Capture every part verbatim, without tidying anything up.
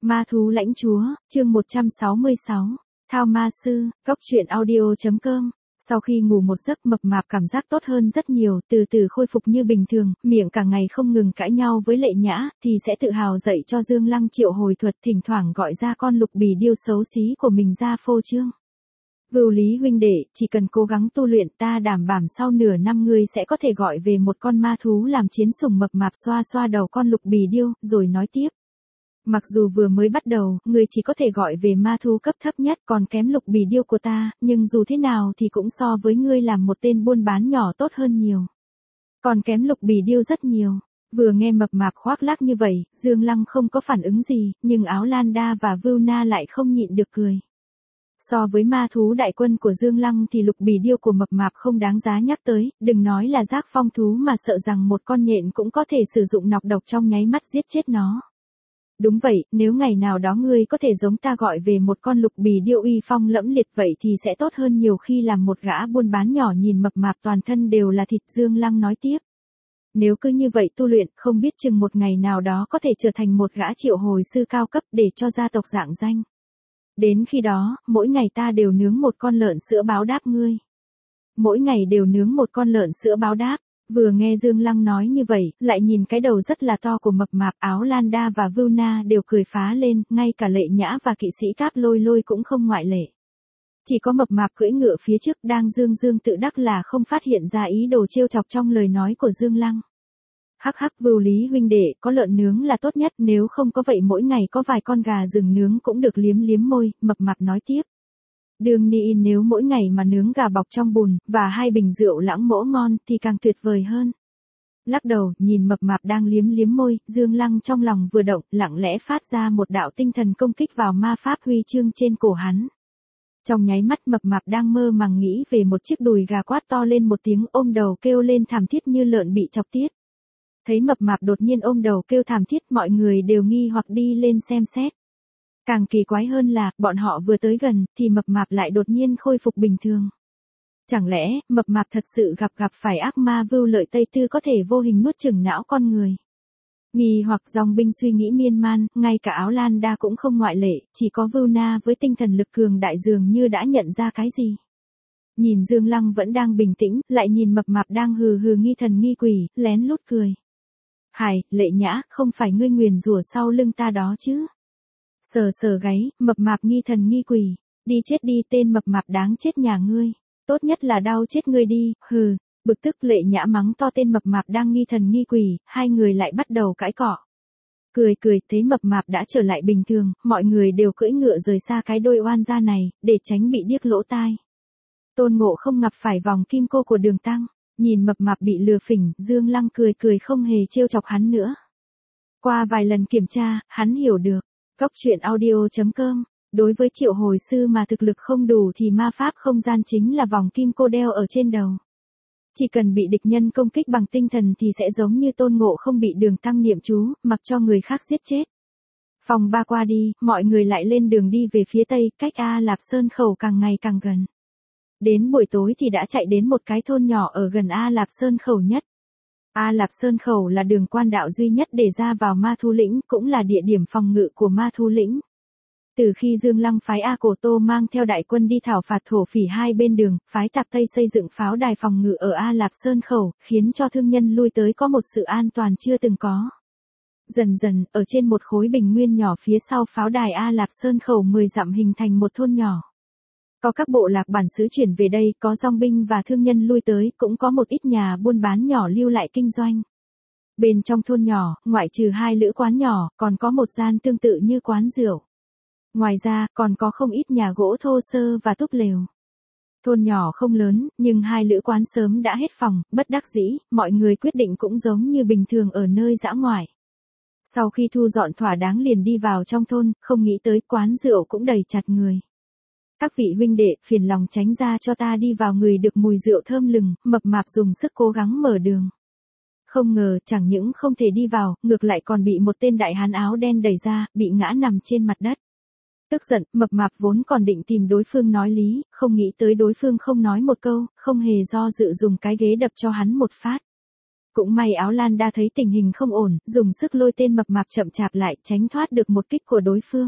Ma thú lãnh chúa, chương một trăm sáu mươi sáu. Thao ma sư, góc truyện audio chấm com. Sau khi ngủ một giấc mập mạp cảm giác tốt hơn rất nhiều, từ từ khôi phục như bình thường, miệng cả ngày không ngừng cãi nhau với Lệ Nhã, thì sẽ tự hào dạy cho Dương Lăng triệu hồi thuật, thỉnh thoảng gọi ra con lục bì điêu xấu xí của mình ra phô trương. Vưu Lý huynh đệ, chỉ cần cố gắng tu luyện, ta đảm bảo sau nửa năm ngươi sẽ có thể gọi về một con ma thú làm chiến sủng. Mập mạp xoa xoa đầu con lục bì điêu, rồi nói tiếp. Mặc dù vừa mới bắt đầu, ngươi chỉ có thể gọi về ma thú cấp thấp nhất, còn kém lục bì điêu của ta, nhưng dù thế nào thì cũng so với ngươi làm một tên buôn bán nhỏ tốt hơn nhiều. Còn kém lục bì điêu rất nhiều. Vừa nghe mập mạp khoác lác như vậy, Dương Lăng không có phản ứng gì, nhưng Áo Lan Đa và Vưu Na lại không nhịn được cười. So với ma thú đại quân của Dương Lăng thì lục bì điêu của mập mạp không đáng giá nhắc tới, đừng nói là giác phong thú mà sợ rằng một con nhện cũng có thể sử dụng nọc độc trong nháy mắt giết chết nó. Đúng vậy, nếu ngày nào đó ngươi có thể giống ta gọi về một con lục bì điêu uy phong lẫm liệt vậy thì sẽ tốt hơn nhiều khi làm một gã buôn bán nhỏ. Nhìn mập mạp toàn thân đều là thịt, Dương Lăng nói tiếp. Nếu cứ như vậy tu luyện, không biết chừng một ngày nào đó có thể trở thành một gã triệu hồi sư cao cấp để cho gia tộc rạng danh. Đến khi đó, mỗi ngày ta đều nướng một con lợn sữa báo đáp ngươi. Mỗi ngày đều nướng một con lợn sữa báo đáp. Vừa nghe Dương Lăng nói như vậy, lại nhìn cái đầu rất là to của mập mạp, Áo Lan Đa và Vưu Na đều cười phá lên, ngay cả Lệ Nhã và kỵ sĩ Cáp Lôi Lôi cũng không ngoại lệ. Chỉ có mập mạp cưỡi ngựa phía trước đang dương dương tự đắc là không phát hiện ra ý đồ trêu chọc trong lời nói của Dương Lăng. Hắc hắc, Vưu Lý huynh đệ, có lợn nướng là tốt nhất, nếu không có vậy mỗi ngày có vài con gà rừng nướng cũng được. Liếm liếm môi, mập mạp nói tiếp. Đương nhiên nếu mỗi ngày mà nướng gà bọc trong bùn, và hai bình rượu lãng mỗ ngon thì càng tuyệt vời hơn. Lắc đầu, nhìn mập mạp đang liếm liếm môi, Dương Lăng trong lòng vừa động, lặng lẽ phát ra một đạo tinh thần công kích vào ma pháp huy chương trên cổ hắn. Trong nháy mắt mập mạp đang mơ màng nghĩ về một chiếc đùi gà, quát to lên một tiếng, ôm đầu kêu lên thảm thiết như lợn bị chọc tiết. Thấy mập mạp đột nhiên ôm đầu kêu thảm thiết, mọi người đều nghi hoặc đi lên xem xét. Càng kỳ quái hơn là, bọn họ vừa tới gần, thì mập mạp lại đột nhiên khôi phục bình thường. Chẳng lẽ, mập mạp thật sự gặp gặp phải ác ma Vưu Lợi Tây Tư có thể vô hình nuốt chửng não con người? Nghi hoặc dòng binh suy nghĩ miên man, ngay cả Áo Lan Đa cũng không ngoại lệ, chỉ có Vưu Na với tinh thần lực cường đại dường như đã nhận ra cái gì. Nhìn Dương Lăng vẫn đang bình tĩnh, lại nhìn mập mạp đang hừ hừ nghi thần nghi quỷ, lén lút cười. Hài, Lệ Nhã, không phải ngươi nguyền rủa sau lưng ta đó chứ? Sờ sờ gáy, mập mạp nghi thần nghi quỷ, đi chết đi, tên mập mạp đáng chết nhà ngươi, tốt nhất là đau chết ngươi đi, hừ. Bực tức Lệ Nhã mắng to tên mập mạp đang nghi thần nghi quỷ, hai người lại bắt đầu cãi cọ. Cười cười, thấy mập mạp đã trở lại bình thường, mọi người đều cưỡi ngựa rời xa cái đôi oan gia này, để tránh bị điếc lỗ tai. Tôn Ngộ không ngập phải vòng kim cô của Đường Tăng, nhìn mập mạp bị lừa phỉnh, Dương Lăng cười cười không hề trêu chọc hắn nữa. Qua vài lần kiểm tra, hắn hiểu được. Góc truyện audio chấm com. Đối với triệu hồi sư mà thực lực không đủ thì ma pháp không gian chính là vòng kim cô đeo ở trên đầu. Chỉ cần bị địch nhân công kích bằng tinh thần thì sẽ giống như Tôn Ngộ không bị Đường Tăng niệm chú, mặc cho người khác giết chết. Phòng ba qua đi, mọi người lại lên đường đi về phía tây, cách A Lạp Sơn Khẩu càng ngày càng gần. Đến buổi tối thì đã chạy đến một cái thôn nhỏ ở gần A Lạp Sơn Khẩu nhất. A Lạp Sơn Khẩu là đường quan đạo duy nhất để ra vào Ma Thú Lĩnh, cũng là địa điểm phòng ngự của Ma Thú Lĩnh. Từ khi Dương Lăng phái A Cổ Tô mang theo đại quân đi thảo phạt thổ phỉ hai bên đường, phái Tạp Tây xây dựng pháo đài phòng ngự ở A Lạp Sơn Khẩu, khiến cho thương nhân lui tới có một sự an toàn chưa từng có. Dần dần, ở trên một khối bình nguyên nhỏ phía sau pháo đài A Lạp Sơn Khẩu mười dặm hình thành một thôn nhỏ. Có các bộ lạc bản xứ chuyển về đây, có dòng binh và thương nhân lui tới, cũng có một ít nhà buôn bán nhỏ lưu lại kinh doanh. Bên trong thôn nhỏ, ngoại trừ hai lữ quán nhỏ, còn có một gian tương tự như quán rượu. Ngoài ra, còn có không ít nhà gỗ thô sơ và túp lều. Thôn nhỏ không lớn, nhưng hai lữ quán sớm đã hết phòng, bất đắc dĩ, mọi người quyết định cũng giống như bình thường ở nơi dã ngoại. Sau khi thu dọn thỏa đáng liền đi vào trong thôn, không nghĩ tới quán rượu cũng đầy chặt người. Các vị huynh đệ, phiền lòng tránh ra cho ta đi vào, người được mùi rượu thơm lừng, mập mạp dùng sức cố gắng mở đường. Không ngờ, chẳng những không thể đi vào, ngược lại còn bị một tên đại hán áo đen đẩy ra, bị ngã nằm trên mặt đất. Tức giận, mập mạp vốn còn định tìm đối phương nói lý, không nghĩ tới đối phương không nói một câu, không hề do dự dùng cái ghế đập cho hắn một phát. Cũng may Áo Lan Đa thấy tình hình không ổn, dùng sức lôi tên mập mạp chậm chạp lại, tránh thoát được một kích của đối phương.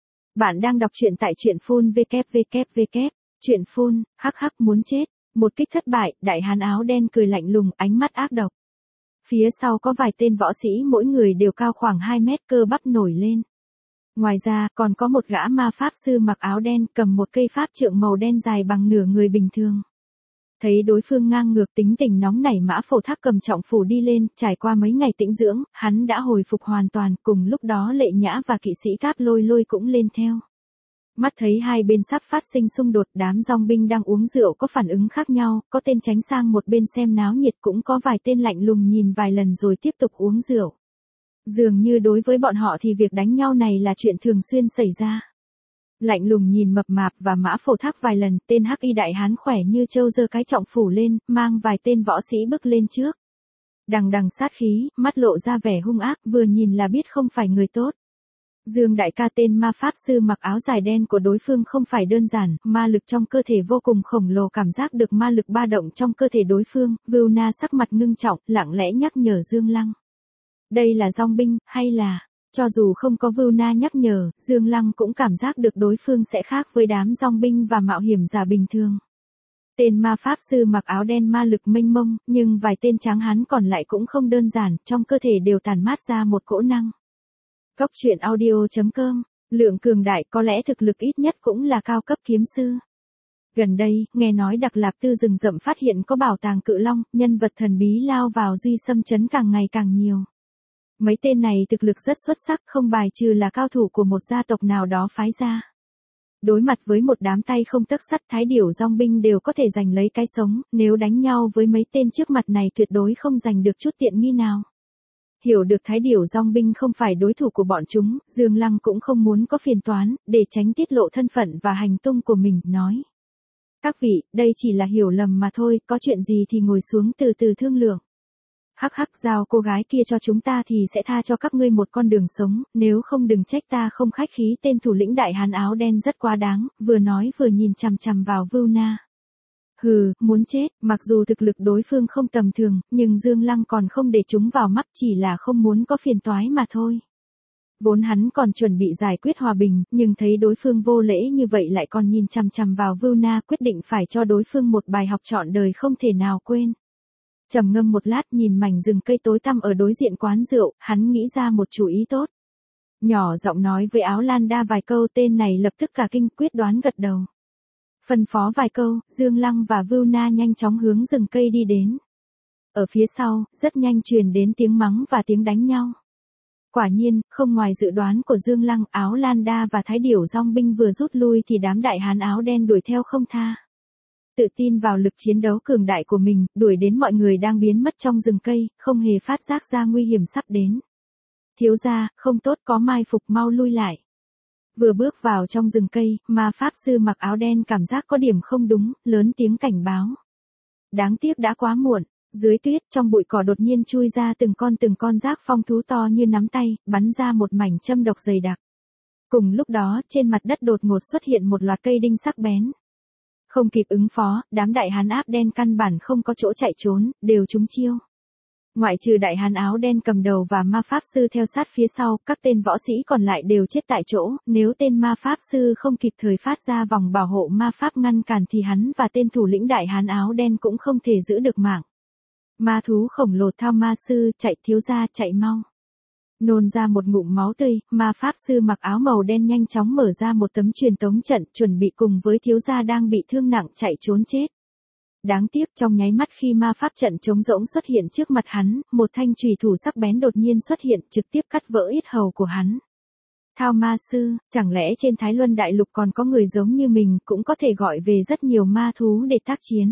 Bạn đang đọc truyện tại truyện phun vê kép vê kép vê kép. Truyện phun, hắc hắc muốn chết. Một kích thất bại, đại hán áo đen cười lạnh lùng, ánh mắt ác độc. Phía sau có vài tên võ sĩ mỗi người đều cao khoảng hai mét, cơ bắp nổi lên. Ngoài ra, còn có một gã ma pháp sư mặc áo đen cầm một cây pháp trượng màu đen dài bằng nửa người bình thường. Thấy đối phương ngang ngược, tính tình nóng nảy, Mã Phổ Thác cầm trọng phủ đi lên, trải qua mấy ngày tĩnh dưỡng, hắn đã hồi phục hoàn toàn, cùng lúc đó Lệ Nhã và kỵ sĩ Cáp Lôi Lôi cũng lên theo. Mắt thấy hai bên sắp phát sinh xung đột, đám dòng binh đang uống rượu có phản ứng khác nhau, có tên tránh sang một bên xem náo nhiệt, cũng có vài tên lạnh lùng nhìn vài lần rồi tiếp tục uống rượu. Dường như đối với bọn họ thì việc đánh nhau này là chuyện thường xuyên xảy ra. Lạnh lùng nhìn mập mạp và Mã Phổ Thác vài lần, tên hắc y đại hán khỏe như trâu giơ cái trọng phủ lên, mang vài tên võ sĩ bước lên trước. Đằng đằng sát khí, mắt lộ ra vẻ hung ác, vừa nhìn là biết không phải người tốt. Dương đại ca, tên ma pháp sư mặc áo dài đen của đối phương không phải đơn giản, ma lực trong cơ thể vô cùng khổng lồ, cảm giác được ma lực ba động trong cơ thể đối phương, Vưu Na sắc mặt ngưng trọng, lặng lẽ nhắc nhở Dương Lăng. Đây là dòng binh, hay là... Cho dù không có Vưu Na nhắc nhở, Dương Lăng cũng cảm giác được đối phương sẽ khác với đám dòng binh và mạo hiểm giả bình thường. Tên ma pháp sư mặc áo đen ma lực mênh mông, nhưng vài tên tráng hán còn lại cũng không đơn giản, trong cơ thể đều tản mát ra một cỗ năng. Góc truyện audio chấm com, lượng cường đại, có lẽ thực lực ít nhất cũng là cao cấp kiếm sư. Gần đây, nghe nói Đặc Lạp Tư rừng rậm phát hiện có bảo tàng cự long, nhân vật thần bí lao vào Duy Xâm trấn càng ngày càng nhiều. Mấy tên này thực lực rất xuất sắc, không bài trừ là cao thủ của một gia tộc nào đó phái ra. Đối mặt với một đám tay không tấc sắt, Thái Điểu dòng binh đều có thể giành lấy cái sống, nếu đánh nhau với mấy tên trước mặt này tuyệt đối không giành được chút tiện nghi nào. Hiểu được Thái Điểu dòng binh không phải đối thủ của bọn chúng, Dương Lăng cũng không muốn có phiền toán, để tránh tiết lộ thân phận và hành tung của mình, nói. Các vị, đây chỉ là hiểu lầm mà thôi, có chuyện gì thì ngồi xuống từ từ thương lượng. Hắc hắc, giao cô gái kia cho chúng ta thì sẽ tha cho các ngươi một con đường sống, nếu không đừng trách ta không khách khí. Tên thủ lĩnh đại hán áo đen rất quá đáng, vừa nói vừa nhìn chằm chằm vào Vưu Na. Hừ, muốn chết, mặc dù thực lực đối phương không tầm thường, nhưng Dương Lăng còn không để chúng vào mắt, chỉ là không muốn có phiền toái mà thôi. Vốn hắn còn chuẩn bị giải quyết hòa bình, nhưng thấy đối phương vô lễ như vậy lại còn nhìn chằm chằm vào Vưu Na, quyết định phải cho đối phương một bài học trọn đời không thể nào quên. Trầm ngâm một lát, nhìn mảnh rừng cây tối tăm ở đối diện quán rượu, hắn nghĩ ra một chủ ý tốt. Nhỏ giọng nói với Áo Lan Đa vài câu, tên này lập tức cả kinh, quyết đoán gật đầu. Phân phó vài câu, Dương Lăng và Vưu Na nhanh chóng hướng rừng cây đi đến. Ở phía sau, rất nhanh truyền đến tiếng mắng và tiếng đánh nhau. Quả nhiên, không ngoài dự đoán của Dương Lăng, Áo Lan Đa và Thái Điểu dòng binh vừa rút lui thì đám đại hán áo đen đuổi theo không tha. Tự tin vào lực chiến đấu cường đại của mình, đuổi đến mọi người đang biến mất trong rừng cây, không hề phát giác ra nguy hiểm sắp đến. Thiếu gia, không tốt, có mai phục, mau lui lại. Vừa bước vào trong rừng cây, ma pháp sư mặc áo đen cảm giác có điểm không đúng, lớn tiếng cảnh báo. Đáng tiếc đã quá muộn. Dưới tuyết, trong bụi cỏ đột nhiên chui ra từng con từng con giác phong thú to như nắm tay, bắn ra một mảnh châm độc dày đặc. Cùng lúc đó, trên mặt đất đột ngột xuất hiện một loạt cây đinh sắc bén. Không kịp ứng phó, đám đại hán áp đen căn bản không có chỗ chạy trốn, đều trúng chiêu. Ngoại trừ đại hán áo đen cầm đầu và ma pháp sư theo sát phía sau, các tên võ sĩ còn lại đều chết tại chỗ, nếu tên ma pháp sư không kịp thời phát ra vòng bảo hộ ma pháp ngăn cản thì hắn và tên thủ lĩnh đại hán áo đen cũng không thể giữ được mạng. Ma thú khổng lồ Thao Ma sư, chạy thiếu gia, chạy mau. Nôn ra một ngụm máu tươi, ma pháp sư mặc áo màu đen nhanh chóng mở ra một tấm truyền tống trận, chuẩn bị cùng với thiếu gia đang bị thương nặng chạy trốn chết. Đáng tiếc, trong nháy mắt khi ma pháp trận trống rỗng xuất hiện trước mặt hắn, một thanh chùy thủ sắc bén đột nhiên xuất hiện, trực tiếp cắt vỡ yết hầu của hắn. Thao Ma sư, chẳng lẽ trên Thái Luân Đại Lục còn có người giống như mình, cũng có thể gọi về rất nhiều ma thú để tác chiến.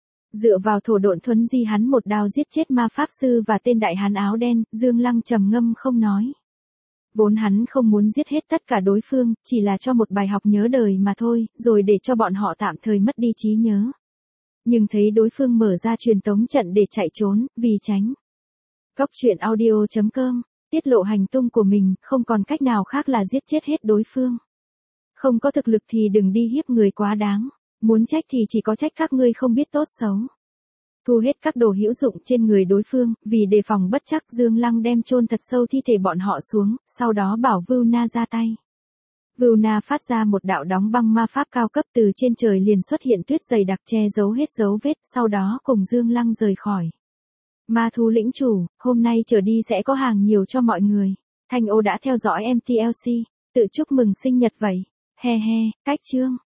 Dựa vào thổ độn thuấn di, hắn một đao giết chết ma pháp sư và tên đại hán áo đen. Dương Lăng trầm ngâm không nói. Vốn hắn không muốn giết hết tất cả đối phương, chỉ là cho một bài học nhớ đời mà thôi, rồi để cho bọn họ tạm thời mất đi trí nhớ. Nhưng thấy đối phương mở ra truyền tống trận để chạy trốn, vì tránh. Góc truyện audio chấm com, tiết lộ hành tung của mình, không còn cách nào khác là giết chết hết đối phương. Không có thực lực thì đừng đi hiếp người quá đáng. Muốn trách thì chỉ có trách các ngươi không biết tốt xấu. thu hết các đồ hữu dụng trên người đối phương, vì đề phòng bất trắc Dương Lăng đem chôn thật sâu thi thể bọn họ xuống, sau đó bảo Vưu Na ra tay. Vưu Na phát ra một đạo đóng băng ma pháp cao cấp, từ trên trời liền xuất hiện tuyết dày đặc che giấu hết dấu vết, sau đó cùng Dương Lăng rời khỏi. Ma thú lĩnh chủ, hôm nay trở đi sẽ có hàng nhiều cho mọi người. Thanh Ô đã theo dõi em tê lờ xê, tự chúc mừng sinh nhật vậy. He he, cách chương.